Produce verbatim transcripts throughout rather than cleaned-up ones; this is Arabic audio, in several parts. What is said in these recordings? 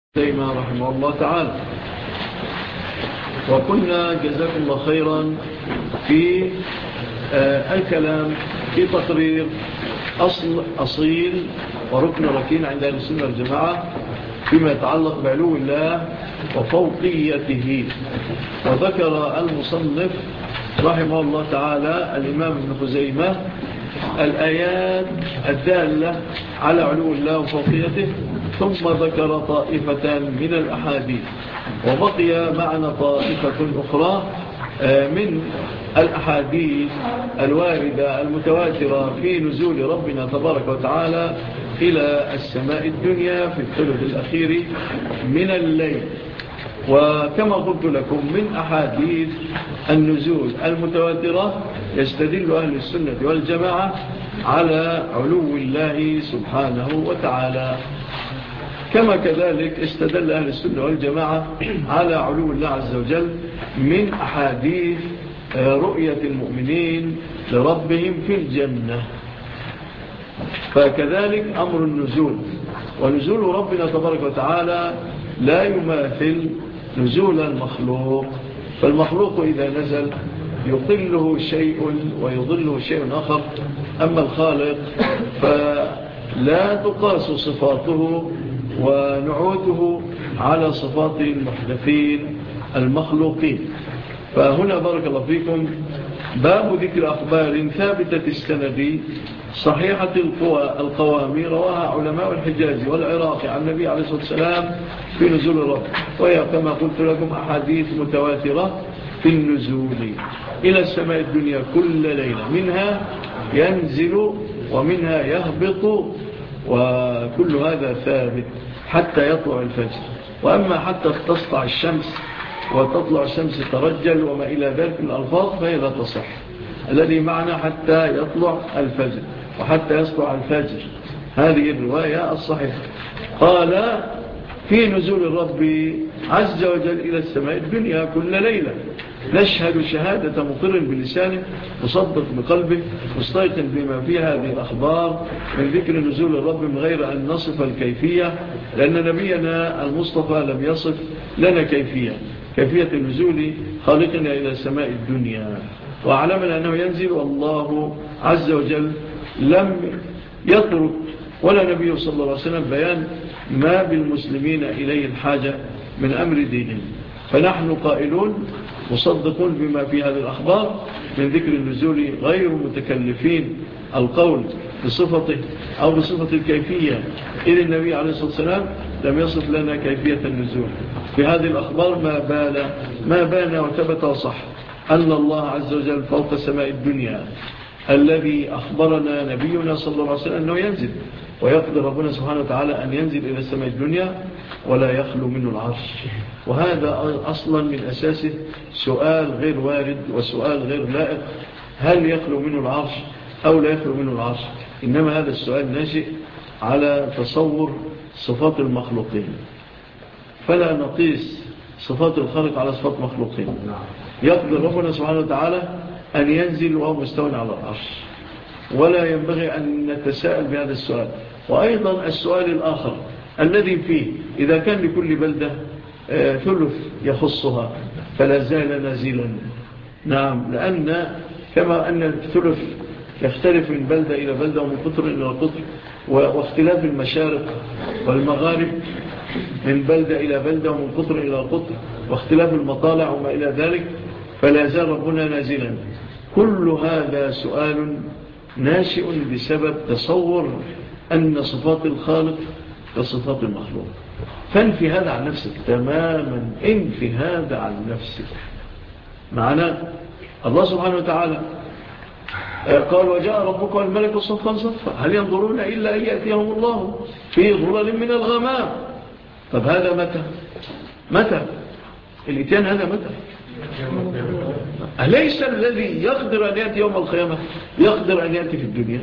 تيمة رحمه الله تعالى. وكنا جزاكم الله خيرا في آه الكلام في تقرير أصل أصيل وركن ركين عند أهل السنة والجماعة فيما يتعلق بعلو الله وفوقيته. وذكر المصنف رحمه الله تعالى الإمام ابن خزيمة الآيات الدالة على علو الله وفوقيته، ثم ذكر طائفة من الأحاديث، وبقي معنا طائفة أخرى من الأحاديث الواردة المتواترة في نزول ربنا تبارك وتعالى إلى السماء الدنيا في الثلث الأخير من الليل. وكما قلت لكم من أحاديث النزول المتواترة يستدل أهل السنة والجماعة على علو الله سبحانه وتعالى، كما كذلك استدل أهل السنة والجماعة على علو الله عز وجل من أحاديث رؤية المؤمنين لربهم في الجنة. فكذلك أمر النزول، ونزول ربنا تبارك وتعالى لا يماثل نزول المخلوق. فالمخلوق إذا نزل يقله شيء ويضله شيء آخر، أما الخالق فلا تقاس صفاته ونعوته على صفات المحدثين المخلوقين. فهنا بارك الله فيكم باب ذكر أخبار ثابتة السند صحيحة القوام رواها علماء الحجاز والعراق عن النبي عليه الصلاة والسلام في نزول الرب، وهي كما قلت لكم أحاديث متواترة في النزول إلى السماء الدنيا كل ليلة، منها ينزل ومنها يهبط، وكل هذا ثابت حتى يطلع الفجر. وأما حتى تسطع الشمس وتطلع الشمس ترجل وما إلى ذلك من الألفاظ فهي لا تصح. الذي معنى حتى يطلع الفجر وحتى يسطع الفجر، هذه الرواية الصحيحة. قال في نزول الرب عز وجل إلى السماء الدنيا كل ليلة، نشهد شهادة مقر بلسانه مصدق بقلبه مستيقن بما فيها هذه الأخبار من ذكر نزول الرب من غير أن نصف الكيفية، لأن نبينا المصطفى لم يصف لنا كيفية كيفية النزول خالقنا إلى السماء الدنيا. وأعلمنا أنه ينزل، والله عز وجل لم يترك ولا نبي صلى الله عليه وسلم بيان ما بالمسلمين إليه الحاجة من أمر دينهم. فنحن قائلون مصدقون بما في هذه الأخبار من ذكر النزول، غير متكلفين القول بصفته أو بصفة الكيفية، إذ النبي عليه الصلاة والسلام لم يصف لنا كيفية النزول. في هذه الأخبار ما بان ما بان وثبت وصح أن الله عز وجل فوق سماء الدنيا، الذي أخبرنا نبينا صلى الله عليه وسلم أنه ينزل، ويقدر ربنا سبحانه وتعالى أن ينزل إلى السماء الدنيا ولا يخلو منه العرش. وهذا أصلا من أساسه سؤال غير وارد وسؤال غير لائق، هل يخلو منه العرش أو لا يخلو منه العرش؟ إنما هذا السؤال ناشئ على تصور صفات المخلوقين، فلا نقيس صفات الخالق على صفات مخلوقين. يقدر ربنا سبحانه وتعالى أن ينزل وهو مستوى على العرش، ولا ينبغي أن نتساءل بهذا السؤال. وأيضا السؤال الآخر الذي فيه إذا كان لكل بلدة آه ثلث يخصها فلا زال نازلا. نعم، لأن كما أن الثلث يختلف من بلدة إلى بلدة ومن قطر إلى قطر، واختلاف المشارق والمغارب من بلدة إلى بلدة ومن قطر إلى قطر، واختلاف المطالع وما إلى ذلك، فلا زال ربنا نازلا. كل هذا سؤال ناشئ بسبب تصور أن صفات الخالق كصفات المخلوق. فانفي هذا عن نفسك تماما، انفي هذا عن نفسك. معنا الله سبحانه وتعالى قال وجاء ربك والملك صفا صفا هل ينظرون إلا أن يأتيهم الله في ظلل من الغمام. طب هذا متى متى الاتيان؟ هذا متى؟ أليس الذي يقدر أن يأتي يوم القيامة يقدر أن يأتي في الدنيا؟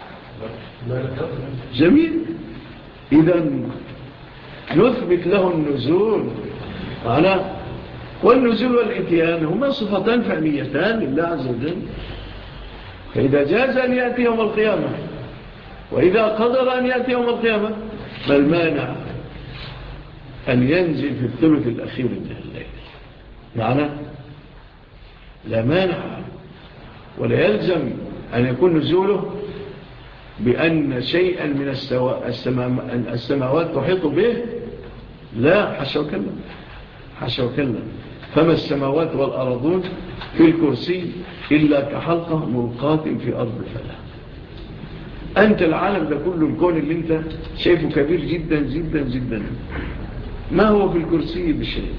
جميل. إذن نثبت له النزول معنا، والنزول والإتيان هما صفتان فعليتان لله عز وجل. فإذا جاز أن يأتي يوم القيامة وإذا قدر أن يأتي يوم القيامة ما المانع؟ أن ينزل في الثلث الأخير من الليل، معنى لا مانع، ولا يلزم أن يكون نزوله بأن شيئا من السماوات تحيط به، لا، حاشا وكلا، حاشا وكلا. فما السماوات والأرضون في الكرسي إلا كحلقة ملقاة في أرض الفلاح. أنت العالم ده كله، الكون اللي أنت شايفه كبير جدا جدا جدا، ما هو في الكرسي بشيء،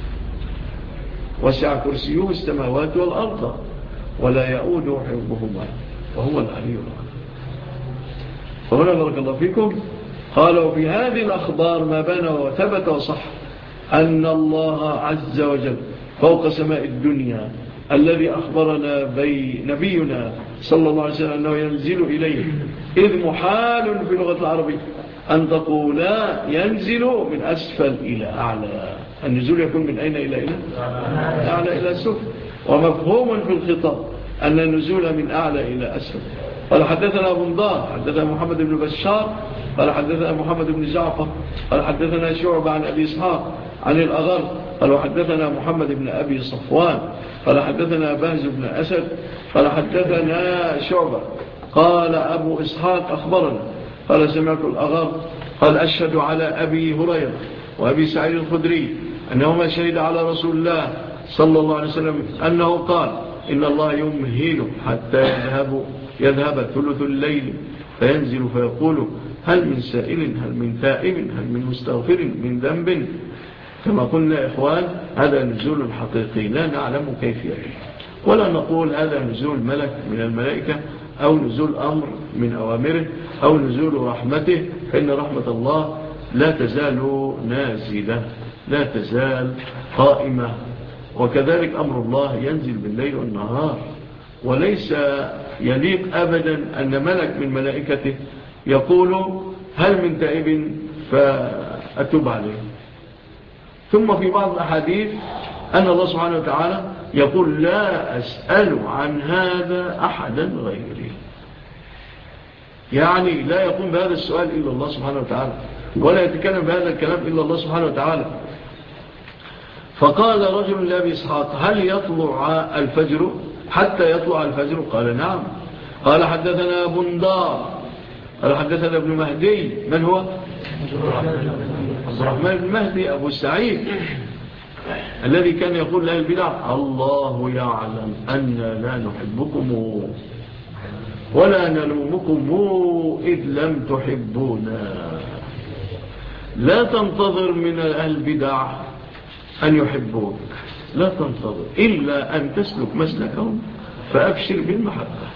وسع كرسيه السماوات والأرض ولا يؤود حفظهما وهو العلي العظيم. فهنا بارك الله فيكم قالوا في هذه الأخبار ما بان وثبت وصح أن الله عز وجل فوق سماء الدنيا الذي أخبرنا بي نبينا صلى الله عليه وسلم أنه ينزل إليه، إذ محال في اللغة العربية أن تقولا ينزل من أسفل إلى أعلى. النزول يكون من أين إلى إلى أعلى إلى سفل، ومفهوم في الخطاب أن النزول من أعلى إلى أسفل. قال حدثنا أبو نضار حدثنا محمد بن بشار قال حدثنا محمد بن جعفر قال حدثنا شعبة عن أبي إسحاق عن الأغر قال حدثنا محمد بن أبي صفوان قال حدثنا بهز بن أسد قال حدثنا شعبة قال أبو إسحاق أخبرنا قال سمعت الأغر قال أشهد على أبي هريرة وأبي سعيد الخدري أنهما شهد على رسول الله صلى الله عليه وسلم أنه قال إن الله يمهل حتى يذهب يذهب ثلث الليل فينزل فيقول هل من سائل هل من تائب هل من مستغفر من ذنب. كما قلنا إخوان هذا نزول حقيقي لا نعلم كيفيته، ولا نقول هذا نزول ملك من الملائكة أو نزول أمر من أوامره أو نزول رحمته، فإن رحمة الله لا تزال نازلة لا تزال قائمة. وكذلك أمر الله ينزل بالليل والنهار، وليس يليق أبدا أن ملك من ملائكته يقول هل من تائب فأتوب عليه. ثم في بعض الأحاديث أن الله سبحانه وتعالى يقول لا أسأل عن هذا أحدا غيري، يعني لا يقوم بهذا السؤال إلا الله سبحانه وتعالى، ولا يتكلم بهذا الكلام إلا الله سبحانه وتعالى. فقال رجل لأبي إسحاق هل يطلع الفجر حتى يطلع الفجر؟ قال نعم. قال حدثنا بندار قال حدثنا ابن مهدي. من هو؟ عبد الرحمن بن مهدي أبو سعيد الذي كان يقول له البدع الله يعلم أن لا نحبكم ولا نلومكم إذ لم تحبونا. لا تنتظر من البدع أن يحبوك، لا تنتظر إلا أن تسلك مسلكهم فأبشر بالمحبة.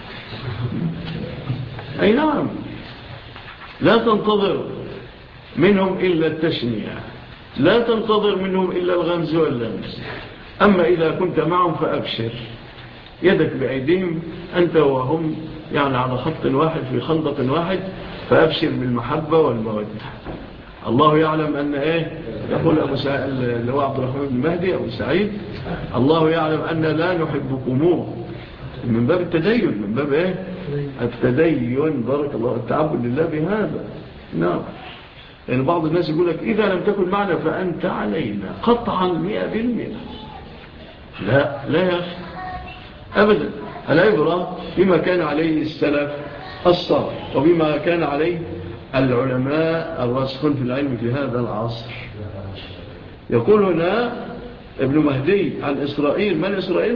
أي نعم، لا تنتظر منهم إلا التشنيع، لا تنتظر منهم إلا الغمز واللمس. أما إذا كنت معهم فأبشر، يدك بأيديهم أنت وهم يعني على خط واحد في خندق واحد، فأبشر بالمحبة والمودة. الله يعلم أن إيه يقول أبو سعيد اللي هو عبد الرحمن بن مهدي أبو سعيد الله يعلم أن لا نحبكموه، من باب التدين، من باب إيه التدين، بارك الله، التعبد لله بهذا. نعم، يعني بعض الناس يقول لك إذا لم تكن معنا فأنت علينا قطعا مئة بالمئة. لا لا يا أخي أبدا، العبرة بما كان عليه السلف الصالح وبما كان عليه العلماء الراسخون في العلم في هذا العصر. يقول هنا ابن مهدي عن إسرائيل. من إسرائيل؟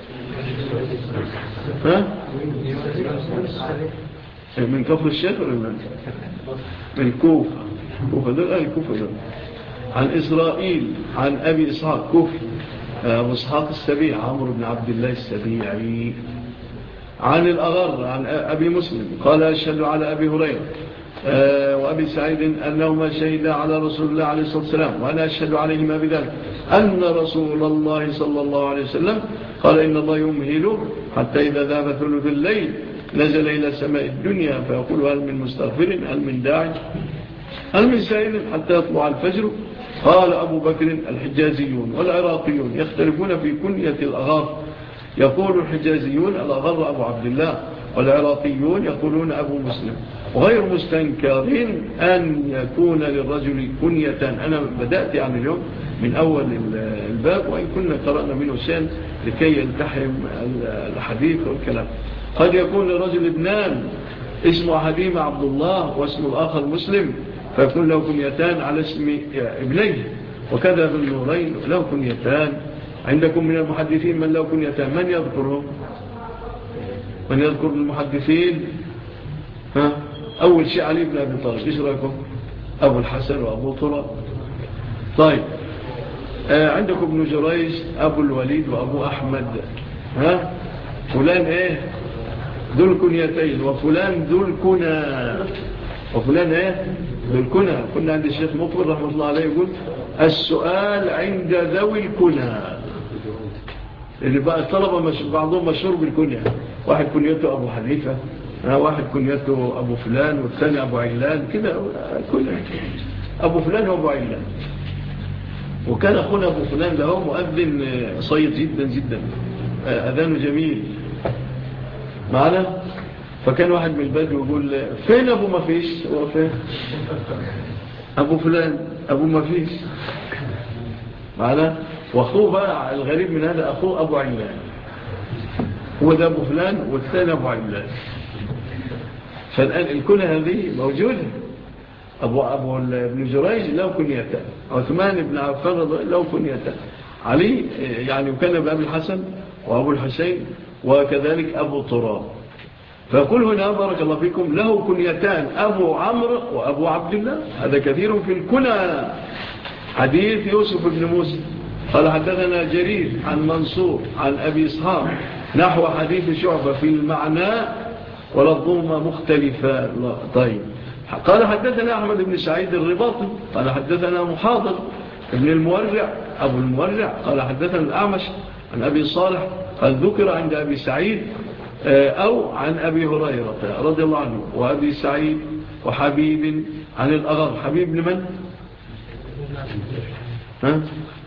ها؟ من كفر الشيخ ولا من من كوفة؟ كوفة دول أهل كوفة دول. عن إسرائيل عن أبي إسحاق كوفي أبو إسحاق السبيع عمرو بن عبد الله السبيعي. عن الأغر عن أبي مسلم قال أشهد على أبي هريرة وأبي سعيد أنهما شهدا على رسول الله عليه الصلاة والسلام وأنا أشهد عليهما بذلك أن رسول الله صلى الله عليه وسلم قال إن الله يمهل حتى إذا ذهب ثلث الليل نزل إلى سماء الدنيا فيقول هل من مستغفر هل من داعي هل من سائل حتى يطلع الفجر. قال أبو بكر الحجازيون والعراقيون يختلفون في كنية الأغار. يقول الحجازيون الأغر أبو عبد الله والعراقيون يقولون أبو مسلم. وغير مستنكر أن يكون للرجل كنية. أنا بدأت يعني اليوم من أول الباب، وإن كنا قرأنا منه شيئا لكي يلتحم الحديث والكلام. قد يكون للرجل ابنان اسمه حديم عبد الله واسم الآخر مسلم، فيكون له كنيتان على اسم ابنيه. وكذا بالنورين له كنيتان. عندكم من المحدثين من له كنيتان، من يذكرهم؟ من يذكر المحدثين؟ ها؟ أول شيء علي بن أبي طالب، إيش رأيكم؟ أبو الحسن وأبو طراب. طيب آه عندكم ابن جريج أبو الوليد وأبو أحمد. ها؟ فلان إيه؟ ذو الكنيتين. وفلان ذو الكنى. وفلان إيه؟ ذو الكنى. كنا عند الشيخ مقبل رحمة الله عليه يقول السؤال عند ذوي الكنى، اللي بقى الطلبة مش... بعضهم مشهور بالكنية. واحد كنيته أبو حنيفة، واحد كنيته أبو فلان، والثاني أبو علان كده. كنية أبو فلان وأبو علان. وكان أخونا أبو فلان له مؤذن صيد جدا جدا، أذانه جميل معنا. فكان واحد من البدو يقول فين أبو ما فيش؟ هو فين أبو فلان؟ أبو ما فيش معنا. وأخوه بقى الغريب من هذا أخوه أبو علان، هو ده أبو فلان والثاني أبو علان. فالآن الكنة هذه موجودة. أبو, أبو ابن جريج له كنيتان، عثمان بن عفان له كنيتان، علي يعني وكان بأبي الحسن وأبو الحسين، وكذلك أبو طراب. فيقول هنا بارك الله فيكم له كنيتان، أبو عمرو وأبو عبد الله. هذا كثير في الكنى. حديث يوسف بن موسى قال حدثنا جرير عن منصور عن أبي إسحاق نحو حديث شعبة في المعنى ولفظهما مختلفة. طيب قال حدثنا أحمد بن سعيد الرباطي قال حدثنا محاضر ابن المورع أبو المورع قال حدثنا الأعمش عن أبي صالح قال ذكر عند أبي سعيد أو عن أبي هريرة رضي الله عنه وأبي سعيد وحبيب عن الأغر. حبيب لمن؟ ها؟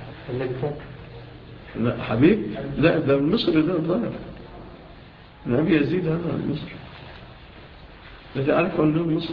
لا حبيب لا ده من مصر، ده الظاهر أبي يزيد هذا مصر، الذي أعرف أنه مصر.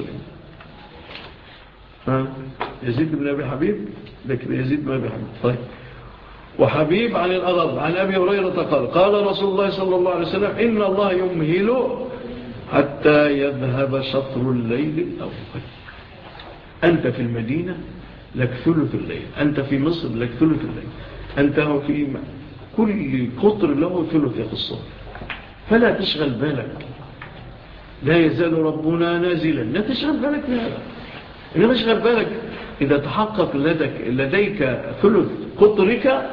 ها يزيد بن أبي حبيب، لكن يزيد بن أبي حبيب. طيب وحبيب عن الأغر عن أبي هريرة قال قال رسول الله صلى الله عليه وسلم إن الله يمهل حتى يذهب شطر الليل الأول. أنت في المدينة لك ثلث الليل، أنت في مصر لك ثلث الليل، أنت في كل قطر له ثلث يخصه. فلا تشغل بالك، لا يزال ربنا نازلا، لا تشغل بالك بهذا. إنما تشغل بالك إذا تحقق لديك, لديك ثلث قطرك،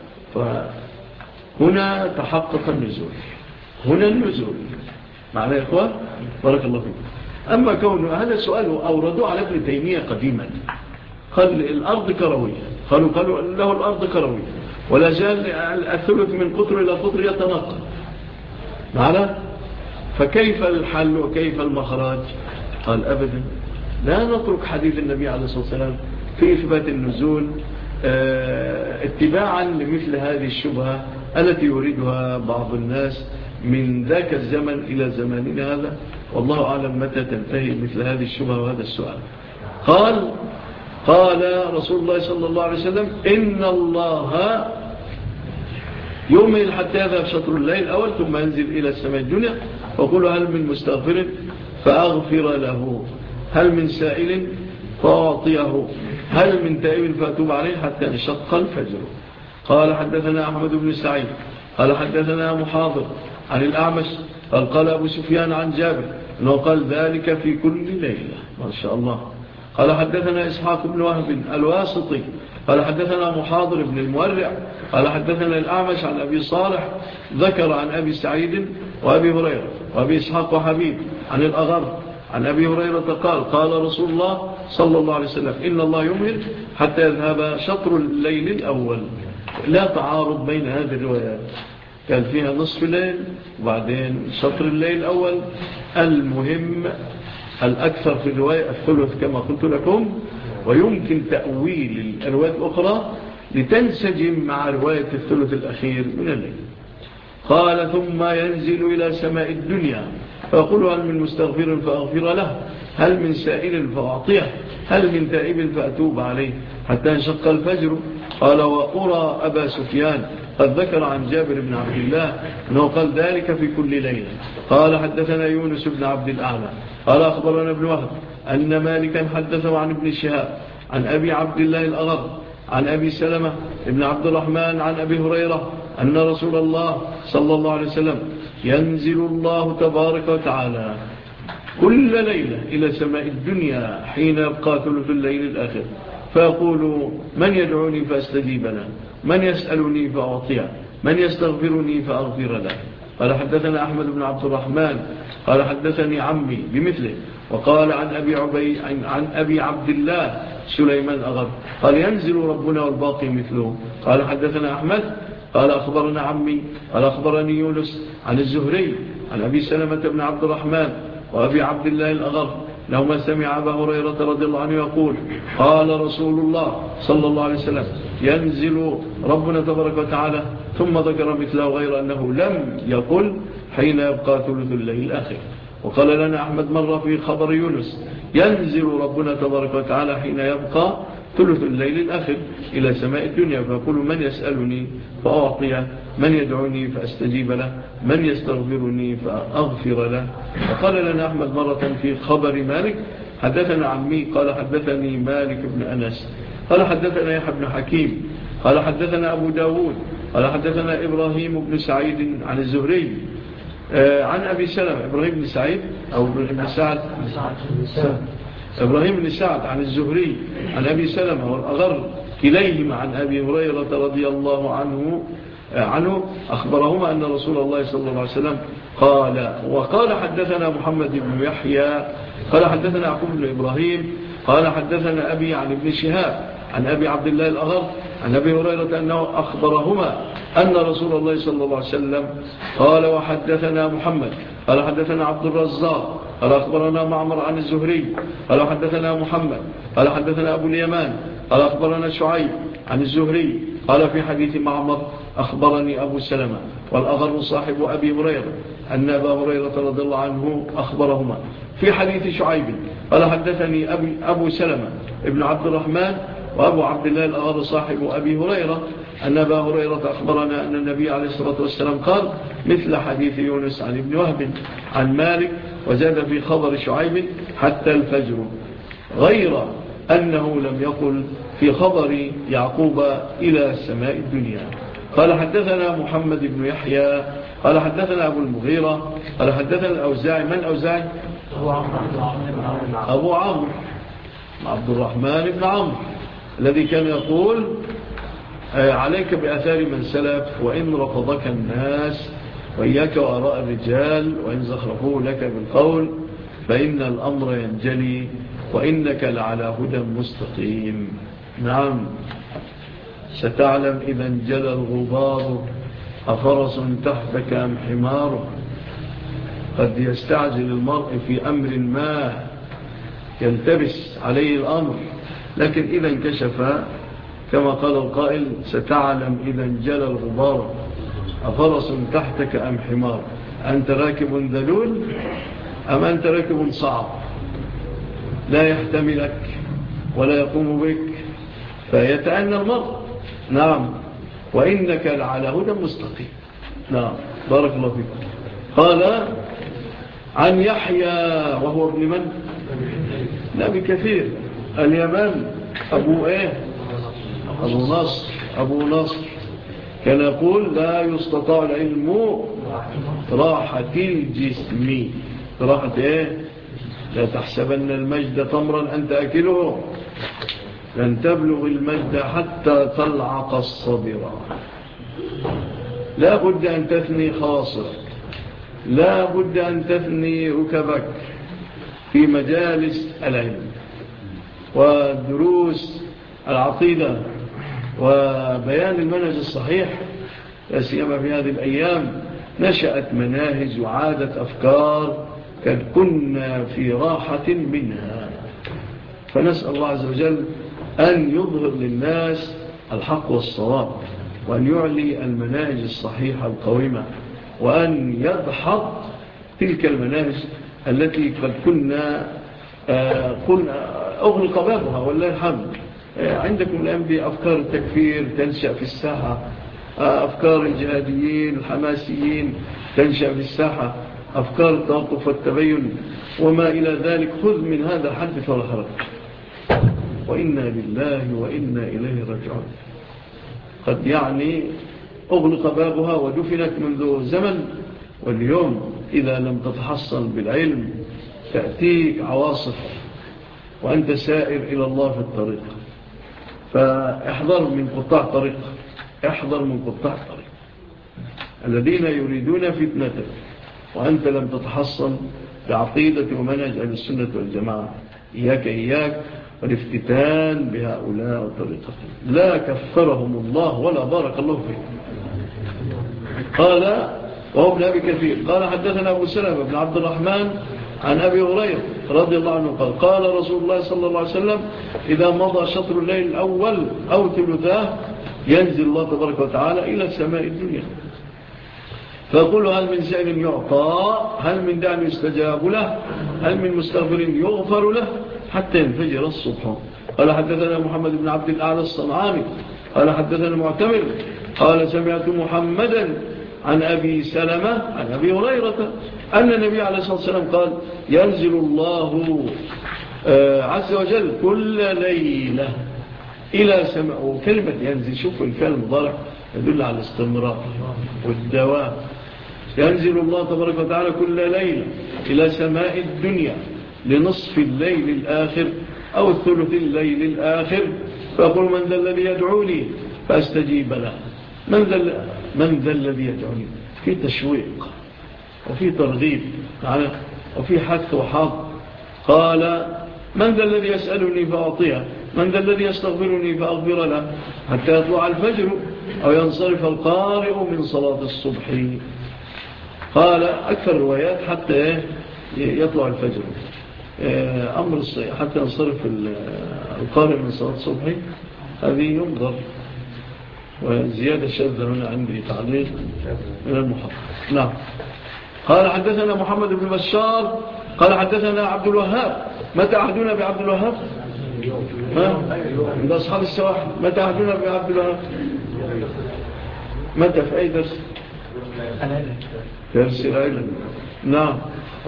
فهنا تحقق النزول، هنا النزول. معنى يا إخوان بارك الله فيكم. أما كونه هذا سؤال أوردوا على ابن تيمية قديما، قال الأرض كروية، قالوا, قالوا له الأرض كروية ولا زال الثلث من قطر إلى قطر يتنقل معنا، فكيف الحل وكيف المخرج؟ قال أبدا، لا نترك حديث النبي عليه الصلاة والسلام في إثبات النزول اه اتباعا لمثل هذه الشبهة التي يريدها بعض الناس من ذاك الزمن إلى زماننا هذا. والله أعلم متى تنتهي مثل هذه الشبهة وهذا السؤال. قال قال رسول الله صلى الله عليه وسلم إن الله يومئذ حتى يذهب شطر الليل الأول ثم ينزل إلى السماء الدنيا وقول هل من مستغفر فأغفر له، هل من سائل فأعطيه، هل من تائب فأتوب عليه حتى انشق الفجر. قال حدثنا أحمد بن سعيد قال حدثنا محاضر عن الأعمش قال قال أبو سفيان عن جابر أنه قال ذلك في كل ليلة. ما شاء الله. قال حدثنا إسحاق بن وهب الواسطي قال حدثنا محاضر بن المورع قال حدثنا الأعمش عن أبي صالح ذكر عن أبي سعيد وأبي هريرة وأبي إسحاق وحبيب عن الأغر عن أبي هريرة قال قال رسول الله صلى الله عليه وسلم إن الله يمهل حتى يذهب شطر الليل الأول. لا تعارض بين هذه الروايات، كان فيها نصف الليل وبعدين شطر الليل الأول. المهم الأكثر في الرواية الثلث كما قلت لكم، ويمكن تأويل الروايات الأخرى لتنسجم مع رواية الثلث الأخير من الليل. قال ثم ينزل إلى سماء الدنيا فيقول هل من مستغفر فأغفر له، هل من سائل فأعطيه، هل من تائب فأتوب عليه، حتى انشق الفجر. قال وأرى أبا سفيان قد ذكر عن جابر بن عبد الله أنه قال ذلك في كل ليلة. قال حدثنا يونس بن عبد الأعلى قال أخبرنا ابن وهب أن مالكا حدثه عن ابن شهاب عن أبي عبد الله الأغر عن أبي سلمة ابن عبد الرحمن عن أبي هريرة أن رسول الله صلى الله عليه وسلم ينزل الله تبارك وتعالى كل ليلة إلى سماء الدنيا حين يبقى ثلث الليل الآخر فيقول من يدعوني فأستجيب له، من يسألني فأعطيه، من يستغفرني فأغفر له. قال حدثنا أحمد بن عبد الرحمن قال حدثني عمي بمثله. وقال عن أبي, عبي عن, عن أبي عبد الله سليمان أغر قال ينزل ربنا والباقي مثله. قال حدثنا أحمد قال أخبرنا عمي قال أخبرني يونس عن الزهري عن أبي سلمة بن عبد الرحمن وأبي عبد الله الأغر لهما سمع أبا هريرة رضي الله عنه يقول قال رسول الله صلى الله عليه وسلم ينزل ربنا تبارك وتعالى، ثم ذكر مثله غير أنه لم يقل حين يبقى ثلث الليل الآخر. وقال لنا أحمد مرة في خبر يونس ينزل ربنا تبارك وتعالى حين يبقى ثلث الليل الآخر إلى سماء الدنيا فيقول من يسألني فأعطيه، من يدعوني فأستجيب له، من يستغفرني فأغفر له. وقال لنا أحمد مرة في خبر مالك حدثنا عمي قال حدثني مالك بن أنس قال حدثنا يحيى بن حكيم قال حدثنا أبو داود قال حدثنا إبراهيم بن سعيد عن الزهري عن أبي سلمة إبراهيم بن سعيد أو إبراهيم بن سعد إبراهيم بن سعد عن الزهري عن أبي سلمة والأغر كليهما عن أبي هريرة رضي الله عنه عنه أخبرهما أن رسول الله صلى الله عليه وسلم قال. وقال حدثنا محمد بن يحيى قال حدثنا يعقوب بن إبراهيم قال حدثنا أبي عن ابن شهاب عن أبي عبد الله الأغر عن أبي هريرة أنه أخبرهما أن رسول الله صلى الله عليه وسلم قال. وحدثنا محمد قال حدثنا عبد الرزاق قال أخبرنا معمر عن الزهري قال حدثنا محمد قال حدثنا أبو اليمان قال أخبرنا شعيب عن الزهري قال في حديث معمر أخبرني أبو سلمة والأغر صاحب أبي هريرة أن أبا هريرة رضي الله عنه أخبرهما في حديث شعيب قال حدثني أبي أبو سلمة ابن عبد الرحمن وأبو عبد الله الأغر صاحب أبي هريرة أن أبا هريرة أخبرنا أن النبي عليه الصلاة والسلام قال مثل حديث يونس عن ابن وهب عن مالك وزاد في خبر شعيب حتى الفجر، غير أنه لم يقل في خبر يعقوب إلى السماء الدنيا. قال حدثنا محمد بن يحيى قال حدثنا أبو المغيرة قال حدثنا الأوزاعي. من الأوزاعي؟ أبو عمرو عبد الرحمن بن عمرو الذي كان يقول عليك بأثار من سلف وإن رفضك الناس وإياك وأراء الرجال وإن زخرفوا لك بالقول فإن الأمر ينجلي وإنك لعلى هدى مستقيم. نعم ستعلم إذا انجلى الغبار أفرس تحتك أم حمار. قد يستعجل المرء في أمر ما يلتبس عليه الأمر، لكن إذا انكشف كما قال القائل ستعلم إذا انجلى الغبار أفرس تحتك أم حمار. أنت راكب ذلول أم أنت راكب صعب لا يحتملك ولا يقوم بك فيتأنى المرء. نعم وإنك لعلى هدى مستقيم. نعم بارك الله فيكم. قال عن يحيى وهو ابن من؟ نبي كثير اليمن أبو إيه؟ أبو نصر أبو نصر كان يقول لا يستطاع العلم راحة الجسم. راحة إيه؟ لا تحسبن المجد تمرا أنت أكله لن تبلغ المجد حتى تلعق الصبر. لا بد أن تثني خاصرك، لا بد أن تثني ركبك في مجالس العلم ودروس العقيدة وبيان المنهج الصحيح. لا سيما في هذه الأيام نشأت مناهج وعادت أفكار قد كنا في راحة منها، فنسأل الله عز وجل أن يظهر للناس الحق والصواب وأن يعلي المناهج الصحيحة القويمة وأن يدحض تلك المناهج التي قد كنا قلنا أغلق بابها والله الحمد. عندكم الآن بأفكار التكفير تنشأ في الساحة، أفكار الجهاديين الحماسيين تنشأ في الساحة، أفكار التوقف والتبين وما إلى ذلك. خذ من هذا حدث ولا حرج. وإنا لله وإنا إليه راجعون. قد يعني أغلق بابها ودفنت منذ زمن، واليوم إذا لم تتحصل بالعلم تأتيك عواصف وأنت سائر إلى الله في الطريق. فاحذر من قطاع طريق، احذر من قطاع طريق الذين يريدون فتنتك وأنت لم تتحصل بعقيدة ومنهج أهل السنة والجماعة. إياك إياك والافتتان بهؤلاء وطريقتهم، لا كفرهم الله ولا بارك الله فيهم. قال وهو ابن أبي كثير قال حدثنا أبو سلمة بن عبد الرحمن عن أبي هريرة رضي الله عنه قال قال رسول الله صلى الله عليه وسلم إذا مضى شطر الليل الأول أو ثلثاه ينزل الله تبارك وتعالى إلى سماء الدنيا فيقول هل من سائل يعطى، هل من داع يستجاب له، هل من مستغفر يغفر له، حتى ينفجر الصبح. قال حدثنا محمد بن عبد الأعلى الصنعاني قال حدثنا معتمر قال سمعت محمدا عن أبي سلمة عن أبي هريرة أن النبي عليه الصلاة والسلام قال ينزل الله عز وجل كل ليلة إلى سماء. وكلمة ينزل شوف الفعل المضارع يدل على الاستمرار والدوام. ينزل الله تبارك وتعالى كل ليلة إلى سماء الدنيا لنصف الليل الآخر أو الثلث الليل الآخر فيقول من ذا الذي يدعوني فأستجيب له. من ذا, من ذا الذي يدعوني؟ في تشويق وفي ترغيب وفي حث وحظ. قال من ذا الذي يسألني فأعطيه، من ذا الذي يستغفرني فأغفر له حتى يطلع الفجر أو ينصرف القارئ من صلاة الصبح. قال أكثر الروايات حتى يطلع الفجر أمر حتى ينصرف القارئ من صلاة الصبح. هذه ينظر وزيادة شاذة هنا عندي تعليق من المحقق. نعم. قال حدثنا محمد بن بشار قال حدثنا عبد الوهاب. متى عهدنا بعبد الوهاب؟ عند أصحاب السواحل. متى عهدنا بعبد الوهاب؟ متى في أي درس؟ درس العلم. نعم.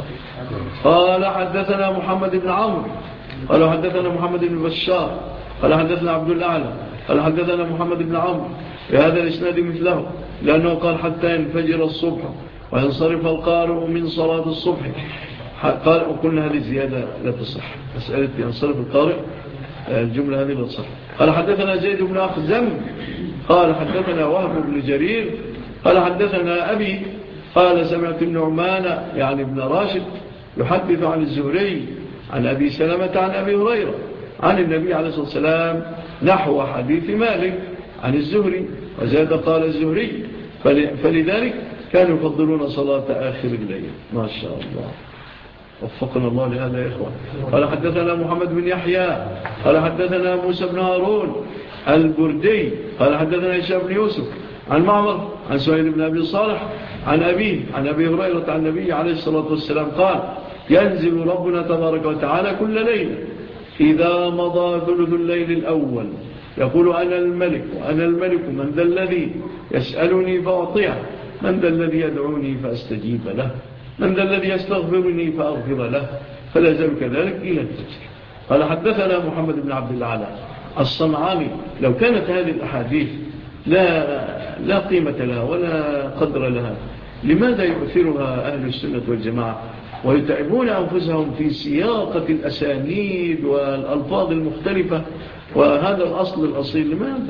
قال حدثنا محمد بن عمرو قال حدثنا محمد بن بشار قال حدثنا عبد الأعلى قال حدثنا محمد بن عمرو بهذا الإسناد مثله لأنه قال حتى ينفجر الصبح وينصرف القارئ من صلاة الصبح. قال وقلنا هذه الزيادة لا تصح، مسألة ينصرف القارئ الجملة هذه لا تصح. قال حدثنا زيد بن أخزم قال حدثنا وهب بن جرير قال حدثنا أبي قال سمعت ابن عمان يعني ابن راشد يحدث عن الزهري عن أبي سلمة عن أبي هريرة عن النبي عليه الصلاة والسلام نحو حديث مالك عن الزهري وزاد قال الزهري فلذلك كانوا يفضلون صلاة آخر الليل. ما شاء الله وفقنا الله لهذا يا إخوان. قال حدثنا محمد بن يحيى قال حدثنا موسى بن هارون البردي قال حدثنا هشام بن يوسف عن معمر عن سهيل بن أبي صالح عن أبيه عن أبي هريرة عن النبي عليه الصلاة والسلام قال ينزل ربنا تبارك وتعالى كل ليلة إذا مضى ثلث الليل الأول يقول أنا الملك وأنا الملك من ذا الذي يسألني فأعطيه، من ذا الذي يدعوني فأستجيب له، من ذا الذي يستغفرني فأغفر له، فلا زال كذلك إلى الفجر. قال حدثنا محمد بن عبد الأعلى الصنعاني. لو كانت هذه الأحاديث لا, لا قيمة لها ولا قدر لها لماذا يؤثرها أهل السنة والجماعة ويتعبون أنفسهم في سياقة الأسانيد والألفاظ المختلفة وهذا الأصل الأصيل؟ لماذا؟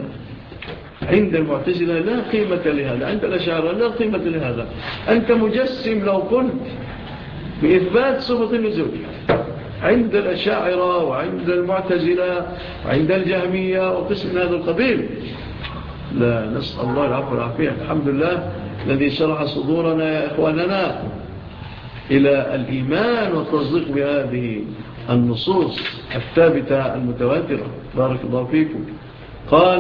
عند المعتزلة لا قيمة لهذا، عند الأشاعرة لا قيمة لهذا. أنت مجسم لو كنت بإثبات صفة النزول. عند الأشاعرة وعند المعتزلة وعند الجهمية وقسم من هذا القبيل لا، نسأل الله العفو والعافية. الحمد لله الذي شرح صدورنا يا إخواننا إلى الإيمان والتصديق بهذه النصوص الثابتة المتواترة. بارك الله فيكم. قال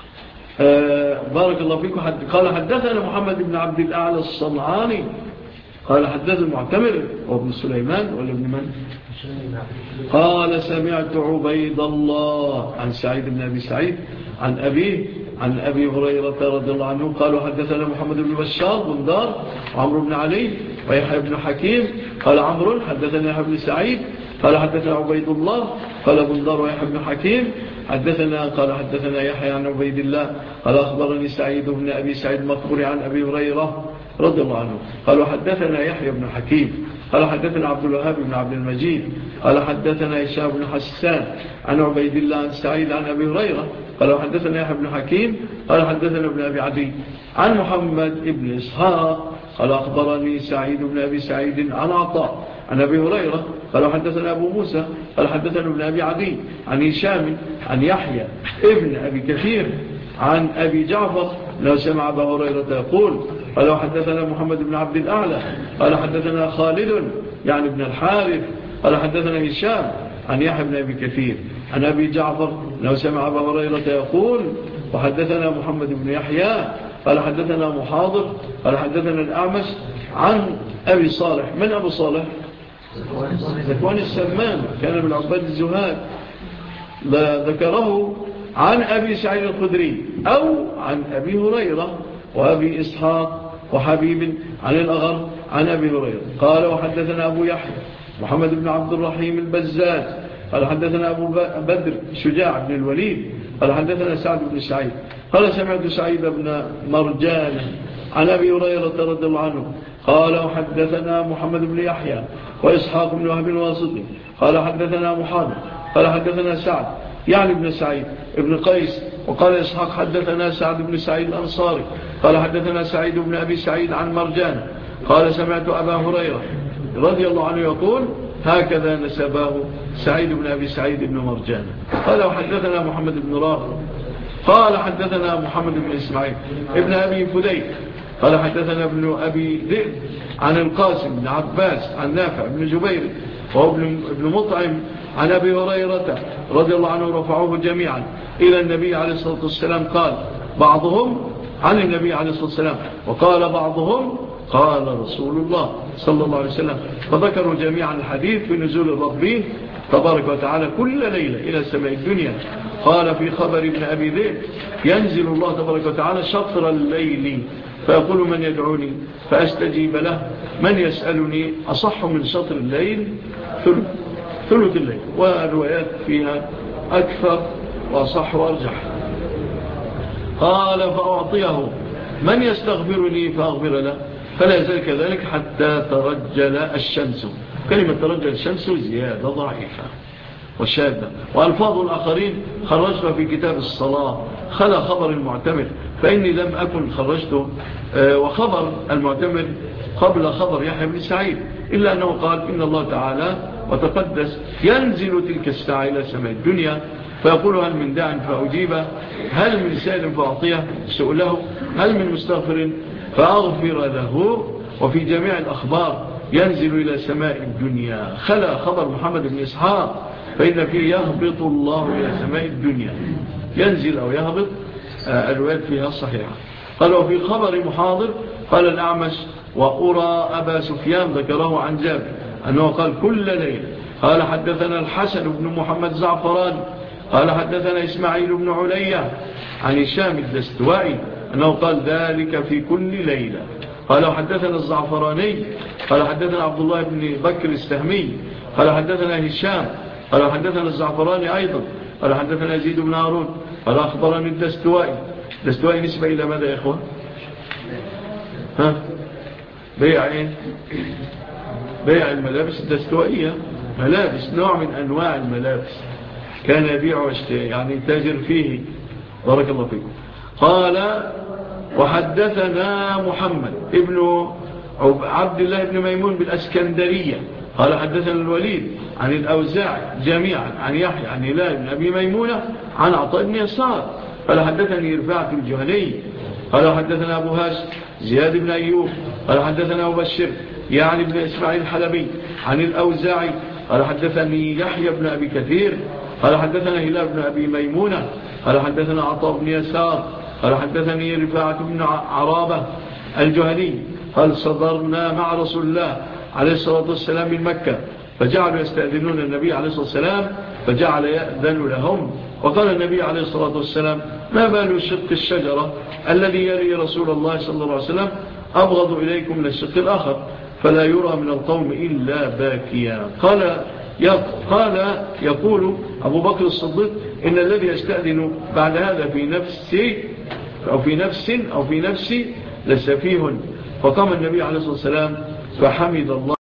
آه بارك الله فيكم. قال حدثنا محمد بن عبد الأعلى الصنعاني قال حدث المعتمر وابن سليمان ولا ابن من؟ قال سمعت عبيد الله عن سعيد بن أبي سعيد عن أبيه عن أبي هريرة رضي الله عنه قالوا حدثنا محمد بن بشار بن دار وعمرو بن علي ويحيى بن حكيم قال عمرو حدثنا يحيى بن سعيد قال حدثنا عبيد الله قال بن دار ويحيى بن حكيم حدثنا قال حدثنا يحيى عن عبيد الله قال أخبرني سعيد بن أبي سعيد مقبوري عن أبي هريرة رضي الله عنه قالوا حدثنا يحيى بن حكيم قال حدثنا عبد الوهاب بن عبد المجيد قال حدثنا هشام بن حسان عن عبيد الله عن سعيد عن أبي هريرة قال حدثنا يحيى بن حكيم قال حدثنا ابن أبي عدي عن محمد بن إسحاق قال أخبرني سعيد بن أبي سعيد عن عطاء عن أبي هريرة قال حدثنا أبو موسى قال حدثنا ابن أبي عدي عن هشام عن يحيى ابن أبي كثير عن أبي جعفر لو سمع أبا هريرة يقول قال حدثنا محمد بن عبد الأعلى قال حدثنا خالد يعني ابن الحارث قال حدثنا هشام عن يحيى بن أبي كثير عن أبي جعفر لو سمع أبا هريرة يقول وحدثنا محمد بن يحيى قال حدثنا محاضر قال حدثنا الأعمش عن أبي صالح من أبو صالح؟ ذكوان السمان كان من عباد الزهاد ذكره عن أبي سعيد الخدري أو عن أبي هريرة وأبي إسحاق وحبيب عن الأغر عن أبي هريرة قال وحدثنا أبو يحيى محمد بن عبد الرحيم البزاز قال حدثنا أبو بدر شجاع بن الوليد قال حدثنا سعد بن سعيد قال سمعت سعيد بن مرجان عن أبي هريرة رضي الله عنه قال وحدثنا محمد بن يحيى وإسحاق بن وهب الواسطي قال حدثنا محاضر قال حدثنا سعد يعني ابن سعيد ابن قيس وقال إسحاق حدثنا سعد بن سعيد الأنصاري قال حدثنا سعيد بن أبي سعيد عن مرجان قال سمعت أبا هريرة رضي الله عنه يقول هكذا نسباه سعيد بن أبي سعيد بن مرجان قال وحدثنا محمد بن راغب قال حدثنا محمد بن إسماعيل ابن أبي فديك قال حدثنا ابن أبي ذئب عن القاسم بن عباس عن نافع بن جبير وهو ابن مطعم عن أبي هريرة رضي الله عنه رفعوه جميعا إلى النبي عليه الصلاة والسلام قال بعضهم عن النبي عليه الصلاة والسلام وقال بعضهم قال رسول الله صلى الله عليه وسلم فذكروا جميعا الحديث في نزول الرب تبارك وتعالى كل ليلة إلى سماء الدنيا. قال في خبر ابن أبي ذئب ينزل الله تبارك وتعالى شطر الليل فيقول من يدعوني فأستجيب له من يسألني أصح من شطر الليل ثلث ثلث الليل والروايات فيها أكثر وأصح وأرجح. قال فأعطيه من يستغفرني فأغفر له فلا يزال كذلك حتى ترجل الشمس. كلمة ترجل الشمس زيادة ضعيفة وشاذة. وألفاظ الآخرين خرجتها في كتاب الصلاة خلا خبر المعتمر فإني لم أكن خرجته وخبر المعتمر قبل خبر يحيى بن سعيد إلا أنه قال إن الله تعالى وتقدس ينزل تلك الساعة إلى سماء الدنيا فيقول هل من داع فأجيبه هل من سائل فأعطيه سؤله هل من مستغفر فأغفر له. وفي جميع الأخبار ينزل إلى سماء الدنيا خلا خبر محمد بن إسحاق فإن فيه يهبط الله إلى سماء الدنيا ينزل أو يهبط الروايات فيها الصحيحة. قال وفي خبر محاضر قال الأعمش وأرى أبا سفيان ذكره عن جابر أنه قال كل ليلة. قال حدثنا الحسن بن محمد زعفران قال حدثنا إسماعيل بن عليا عن هشام الدستوائي أنه قال ذلك في كل ليلة. قال حدثنا الزعفراني قال حدثنا عبد الله بن بكر السهمي قال حدثنا هشام قال حدثنا الزعفراني أيضا قال حدثنا يزيد بن هارون قال أخبرني الدستوائي. الدستوائي نسبة إلى ماذا يا إخوة؟ ها؟ بيع إيه؟ بيع الملابس الدستوائية ملابس نوع من أنواع الملابس كان يبيع يعني تاجر فيه بارك الله فيكم. قال وحدثنا محمد ابن عبد الله بن ميمون بالأسكندرية قال حدثنا الوليد عن الأوزاع جميعا عن يحيى عن هلال بن أبي ميمونة عن عطاء بن يسار قال حدثني رفاعة الجهني قال حدثنا أبو هاش زياد بن أيوب قال حدثنا أبو بشر يعني بن إسماعيل الحلبي عن الأوزاعي قال حدثني يحيى بن أبي كثير قال حدثنا هلال بن أبي ميمونة قال حدثنا عطاء بن يسار قال حدثني رفاعة بن عرابة الجهني قال صدرنا مع رسول الله عليه الصلاة والسلام من مكة فجعلوا يستأذنون النبي عليه الصلاة والسلام فجعل يأذن لهم. وقال النبي عليه الصلاة والسلام ما بال شق الشجرة الذي يلي رسول الله صلى الله عليه وسلم أبغض إليكم من الشق الآخر فلا يرى من القوم إلا باكيا. قال قال يقول أبو بكر الصديق إن الذي يستأذن بعد هذا في نفسي أو في نفس أو في نفسي لسفيه. فقام النبي عليه الصلاة والسلام فحمد الله